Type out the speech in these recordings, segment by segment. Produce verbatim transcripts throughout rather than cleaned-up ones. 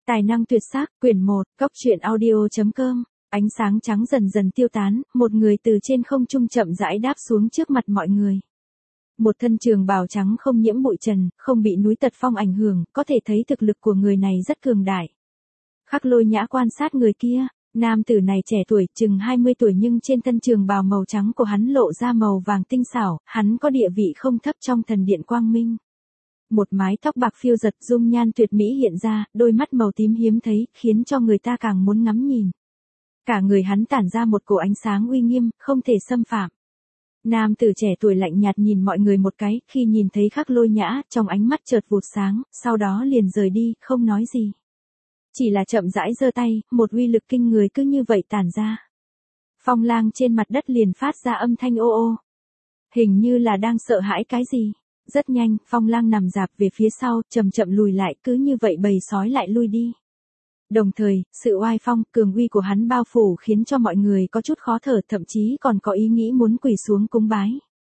Tài năng tuyệt sắc, quyển một, cốc truyện audio chấm com. Ánh sáng trắng dần dần tiêu tán, một người từ trên không trung chậm rãi đáp xuống trước mặt mọi người. Một thân trường bào trắng không nhiễm bụi trần, không bị núi tật phong ảnh hưởng, có thể thấy thực lực của người này rất cường đại. Khắc Lôi Nhã quan sát người kia, nam tử này trẻ tuổi, chừng hai mươi tuổi nhưng trên thân trường bào màu trắng của hắn lộ ra màu vàng tinh xảo, hắn có địa vị không thấp trong thần điện Quang Minh. Một mái tóc bạc phiêu giật, dung nhan tuyệt mỹ hiện ra, đôi mắt màu tím hiếm thấy, khiến cho người ta càng muốn ngắm nhìn. Cả người hắn tản ra một cổ ánh sáng uy nghiêm, không thể xâm phạm. Nam tử trẻ tuổi lạnh nhạt nhìn mọi người một cái, khi nhìn thấy Khắc Lôi Nhã, trong ánh mắt chợt vụt sáng, sau đó liền rời đi, không nói gì. Chỉ là chậm rãi giơ tay, một uy lực kinh người cứ như vậy tản ra. Phong lang trên mặt đất liền phát ra âm thanh ô ô. Hình như là đang sợ hãi cái gì. Rất nhanh, Phong lang nằm dạp về phía sau, chậm chậm lùi lại, cứ như vậy bầy sói lại lui đi. Đồng thời, sự oai phong, cường uy của hắn bao phủ khiến cho mọi người có chút khó thở, thậm chí còn có ý nghĩ muốn quỳ xuống cúng bái.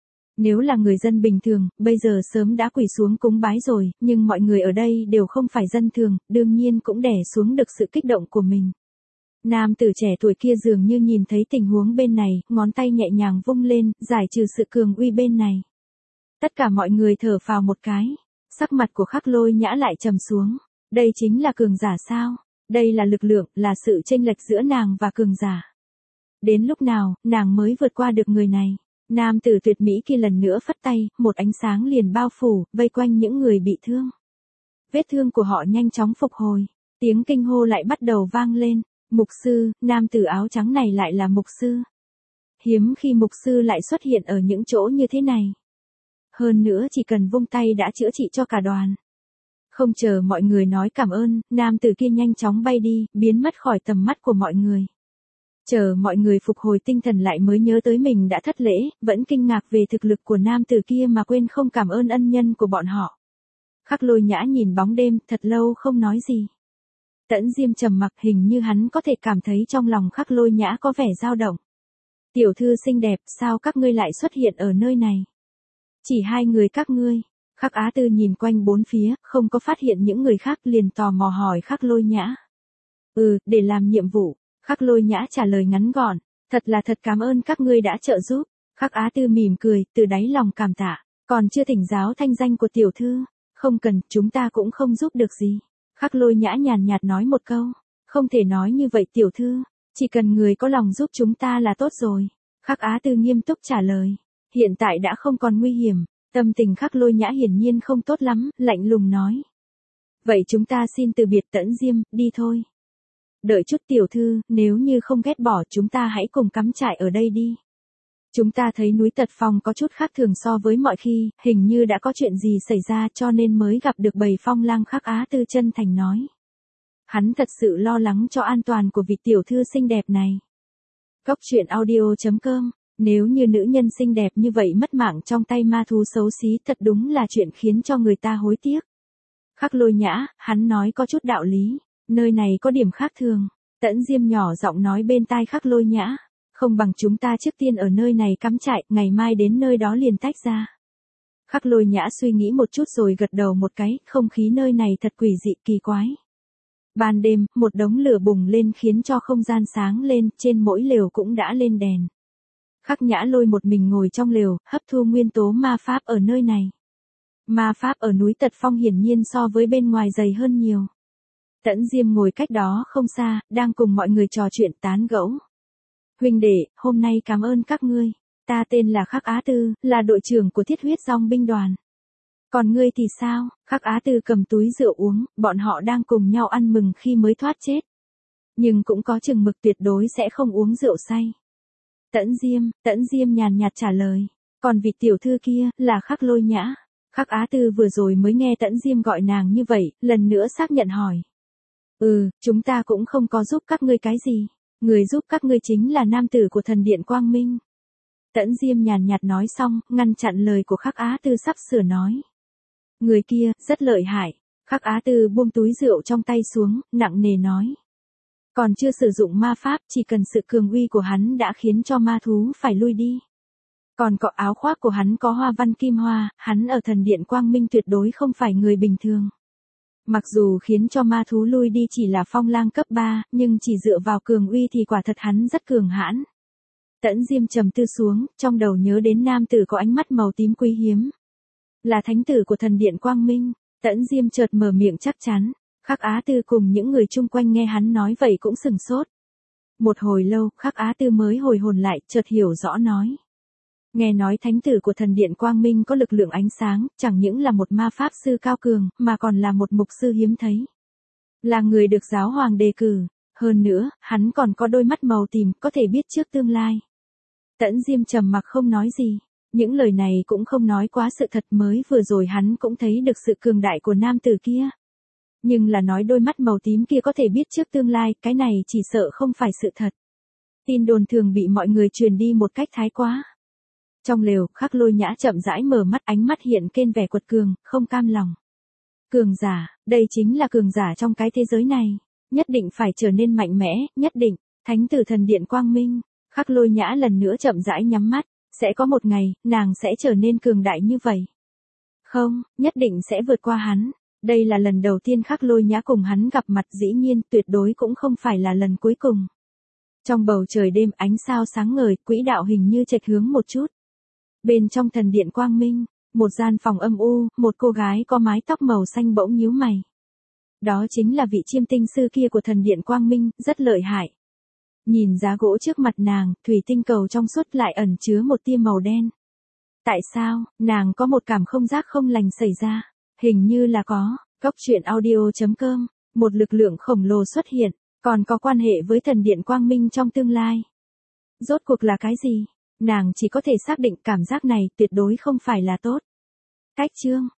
Nếu là người dân bình thường, bây giờ sớm đã quỳ xuống cúng bái rồi, nhưng mọi người ở đây đều không phải dân thường, đương nhiên cũng đè xuống được sự kích động của mình. Nam tử trẻ tuổi kia dường như nhìn thấy tình huống bên này, ngón tay nhẹ nhàng vung lên, giải trừ sự cường uy bên này. Tất cả mọi người thở phào một cái, sắc mặt của Khắc Lôi Nhã lại trầm xuống. Đây chính là cường giả sao? Đây là lực lượng, là sự chênh lệch giữa nàng và cường giả. Đến lúc nào, nàng mới vượt qua được người này? Nam tử tuyệt mỹ kia lần nữa phất tay, một ánh sáng liền bao phủ, vây quanh những người bị thương. Vết thương của họ nhanh chóng phục hồi, tiếng kinh hô lại bắt đầu vang lên. Mục sư, nam tử áo trắng này lại là mục sư. Hiếm khi mục sư lại xuất hiện ở những chỗ như thế này. Hơn nữa chỉ cần vung tay đã chữa trị cho cả đoàn. Không chờ mọi người nói cảm ơn, nam tử kia nhanh chóng bay đi, biến mất khỏi tầm mắt của mọi người. Chờ mọi người phục hồi tinh thần lại mới nhớ tới mình đã thất lễ, vẫn kinh ngạc về thực lực của nam tử kia mà quên không cảm ơn ân nhân của bọn họ. Khắc Lôi Nhã nhìn bóng đêm, thật lâu không nói gì. Tẫn Diêm trầm mặc, hình như hắn có thể cảm thấy trong lòng Khắc Lôi Nhã có vẻ dao động. Tiểu thư xinh đẹp, sao các ngươi lại xuất hiện ở nơi này? Chỉ hai người các ngươi. Khắc Á Tư nhìn quanh bốn phía, không có phát hiện những người khác, liền tò mò hỏi Khắc Lôi Nhã. Ừ, để làm nhiệm vụ. Khắc Lôi Nhã trả lời ngắn gọn. Thật là thật cảm ơn các ngươi đã trợ giúp. Khắc Á Tư mỉm cười, từ đáy lòng cảm tạ. Còn chưa thỉnh giáo thanh danh của tiểu thư. Không cần, chúng ta cũng không giúp được gì. Khắc Lôi Nhã nhàn nhạt nói một câu. Không thể nói như vậy tiểu thư. Chỉ cần người có lòng giúp chúng ta là tốt rồi. Khắc Á Tư nghiêm túc trả lời. Hiện tại đã không còn nguy hiểm. Tâm tình Khắc Lôi Nhã hiển nhiên không tốt lắm, lạnh lùng nói. Vậy chúng ta xin từ biệt Tẫn Diêm, đi thôi. Đợi chút tiểu thư, nếu như không ghét bỏ chúng ta hãy cùng cắm trại ở đây đi. Chúng ta thấy núi Tật Phong có chút khác thường so với mọi khi, hình như đã có chuyện gì xảy ra cho nên mới gặp được bầy phong lang. Khắc Á Tư chân thành nói. Hắn thật sự lo lắng cho an toàn của vị tiểu thư xinh đẹp này. Cốc truyện audio chấm com. Nếu như nữ nhân xinh đẹp như vậy mất mạng trong tay ma thú xấu xí, thật đúng là chuyện khiến cho người ta hối tiếc. Khắc Lôi Nhã, hắn nói có chút đạo lý, nơi này có điểm khác thường. Tẫn Diêm nhỏ giọng nói bên tai Khắc Lôi Nhã, không bằng chúng ta trước tiên ở nơi này cắm trại, ngày mai đến nơi đó liền tách ra. Khắc Lôi Nhã suy nghĩ một chút rồi gật đầu một cái, không khí nơi này thật quỷ dị kỳ quái. Ban đêm, một đống lửa bùng lên khiến cho không gian sáng lên, trên mỗi lều cũng đã lên đèn. Khắc Nhã Lôi một mình ngồi trong lều, hấp thu nguyên tố ma pháp ở nơi này. Ma pháp ở núi Tật Phong hiển nhiên so với bên ngoài dày hơn nhiều. Tẫn Diêm ngồi cách đó không xa, đang cùng mọi người trò chuyện tán gẫu. Huynh đệ, hôm nay cảm ơn các ngươi. Ta tên là Khắc Á Tư, là đội trưởng của Thiết Huyết Dòng binh đoàn. Còn ngươi thì sao? Khắc Á Tư cầm túi rượu uống, bọn họ đang cùng nhau ăn mừng khi mới thoát chết. Nhưng cũng có chừng mực, tuyệt đối sẽ không uống rượu say. Tẫn Diêm, Tẫn Diêm nhàn nhạt trả lời. Còn vị tiểu thư kia, là Khắc Lôi Nhã. Khắc Á Tư vừa rồi mới nghe Tẫn Diêm gọi nàng như vậy, lần nữa xác nhận hỏi. Ừ, chúng ta cũng không có giúp các ngươi cái gì. Người giúp các ngươi chính là nam tử của thần điện Quang Minh. Tẫn Diêm nhàn nhạt nói xong, ngăn chặn lời của Khắc Á Tư sắp sửa nói. Người kia, rất lợi hại. Khắc Á Tư buông túi rượu trong tay xuống, nặng nề nói. Còn chưa sử dụng ma pháp, chỉ cần sự cường uy của hắn đã khiến cho ma thú phải lui đi. Còn có áo khoác của hắn có hoa văn kim hoa, hắn ở thần điện Quang Minh tuyệt đối không phải người bình thường. Mặc dù khiến cho ma thú lui đi chỉ là phong lang cấp ba, nhưng chỉ dựa vào cường uy thì quả thật hắn rất cường hãn. Tẫn Diêm trầm tư xuống, trong đầu nhớ đến nam tử có ánh mắt màu tím quý hiếm. Là thánh tử của thần điện Quang Minh. Tẫn Diêm chợt mở miệng chắc chắn. Khắc Á Tư cùng những người chung quanh nghe hắn nói vậy cũng sừng sốt. Một hồi lâu, Khắc Á Tư mới hồi hồn lại, chợt hiểu rõ nói. Nghe nói thánh tử của thần điện Quang Minh có lực lượng ánh sáng, chẳng những là một ma pháp sư cao cường, mà còn là một mục sư hiếm thấy. Là người được giáo hoàng đề cử. Hơn nữa, hắn còn có đôi mắt màu tím, có thể biết trước tương lai. Tẫn Diêm trầm mặc không nói gì. Những lời này cũng không nói quá sự thật, mới vừa rồi hắn cũng thấy được sự cường đại của nam tử kia. Nhưng là nói đôi mắt màu tím kia có thể biết trước tương lai, cái này chỉ sợ không phải sự thật. Tin đồn thường bị mọi người truyền đi một cách thái quá. Trong lều, Khắc Lôi Nhã chậm rãi mở mắt, ánh mắt hiện kên vẻ quật cường, không cam lòng. Cường giả, đây chính là cường giả trong cái thế giới này. Nhất định phải trở nên mạnh mẽ, nhất định. Thánh tử thần điện Quang Minh. Khắc Lôi Nhã lần nữa chậm rãi nhắm mắt. Sẽ có một ngày, nàng sẽ trở nên cường đại như vậy. Không, nhất định sẽ vượt qua hắn. Đây là lần đầu tiên Khắc Lôi Nhã cùng hắn gặp mặt, dĩ nhiên tuyệt đối cũng không phải là lần cuối cùng. Trong bầu trời đêm ánh sao sáng ngời, quỹ đạo hình như chệch hướng một chút. Bên trong thần điện Quang Minh, một gian phòng âm u, một cô gái có mái tóc màu xanh bỗng nhíu mày. Đó chính là vị chiêm tinh sư kia của thần điện Quang Minh, rất lợi hại. Nhìn giá gỗ trước mặt nàng, thủy tinh cầu trong suốt lại ẩn chứa một tia màu đen. Tại sao, nàng có một cảm không giác không lành xảy ra? Hình như là có. Cốc truyện audio chấm com, một lực lượng khổng lồ xuất hiện, còn có quan hệ với thần điện Quang Minh trong tương lai. Rốt cuộc là cái gì? Nàng chỉ có thể xác định cảm giác này tuyệt đối không phải là tốt. Cách chương